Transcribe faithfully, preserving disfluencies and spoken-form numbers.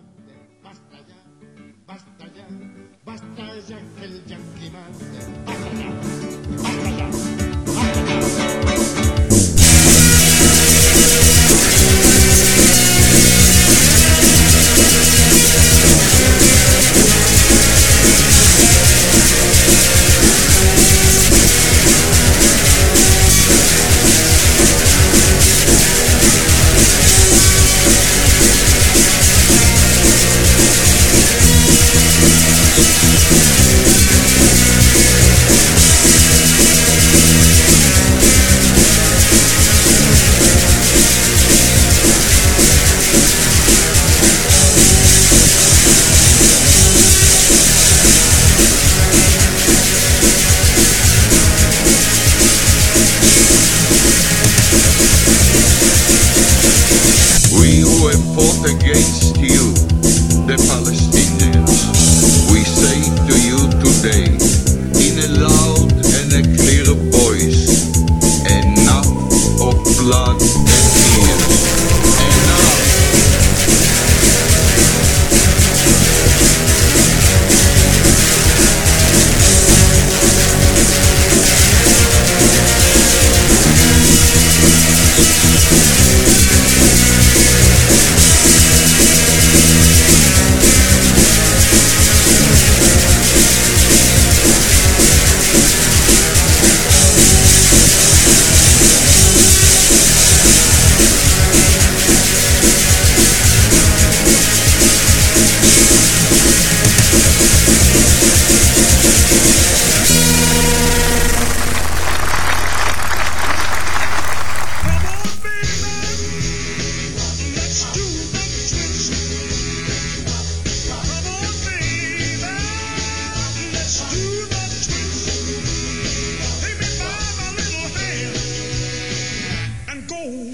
mande, basta ya, basta ya, basta ya que el yankee mande, basta ya, basta ya, basta ya. Against you, the Palestinians, we say to you today, in a loud and a clear voice, enough of blood and tears, enough. Go.